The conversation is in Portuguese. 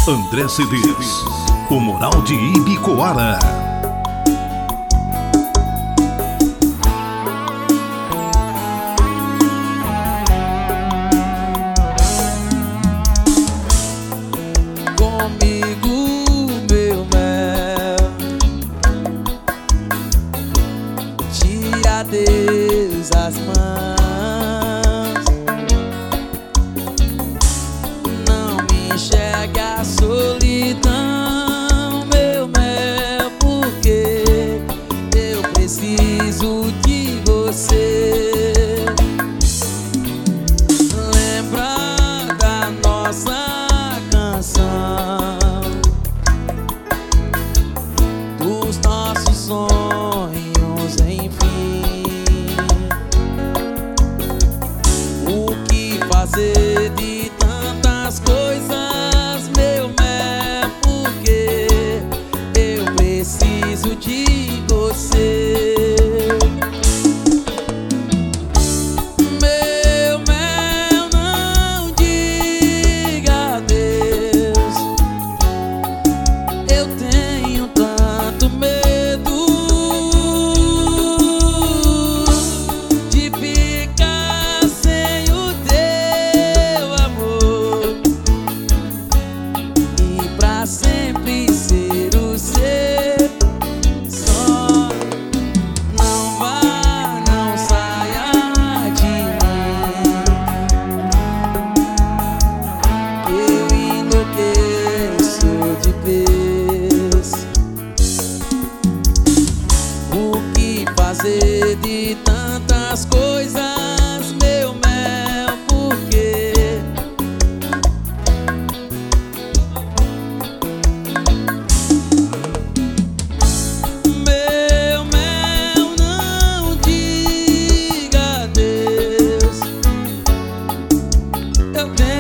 André CDs, o Moral de Ibicoara. Comigo, meu mel, tira Deus as mãos, não me enxergue a solidão, meu mel, porque eu preciso de você. Lembra da nossa canção, dos nossos sonhos, enfim. O que fazer de tantas coisas, meu mel, porque eu preciso de você. Meu mel, não diga adeus, eu tenho tanto medo de ficar sem o teu amor e pra sempre ser o seu só. Não vá, não saia de mim, eu enlouqueço de vez. O que fazer de tantas coisas, meu mel, porque meu mel, não diga adeus, eu tenho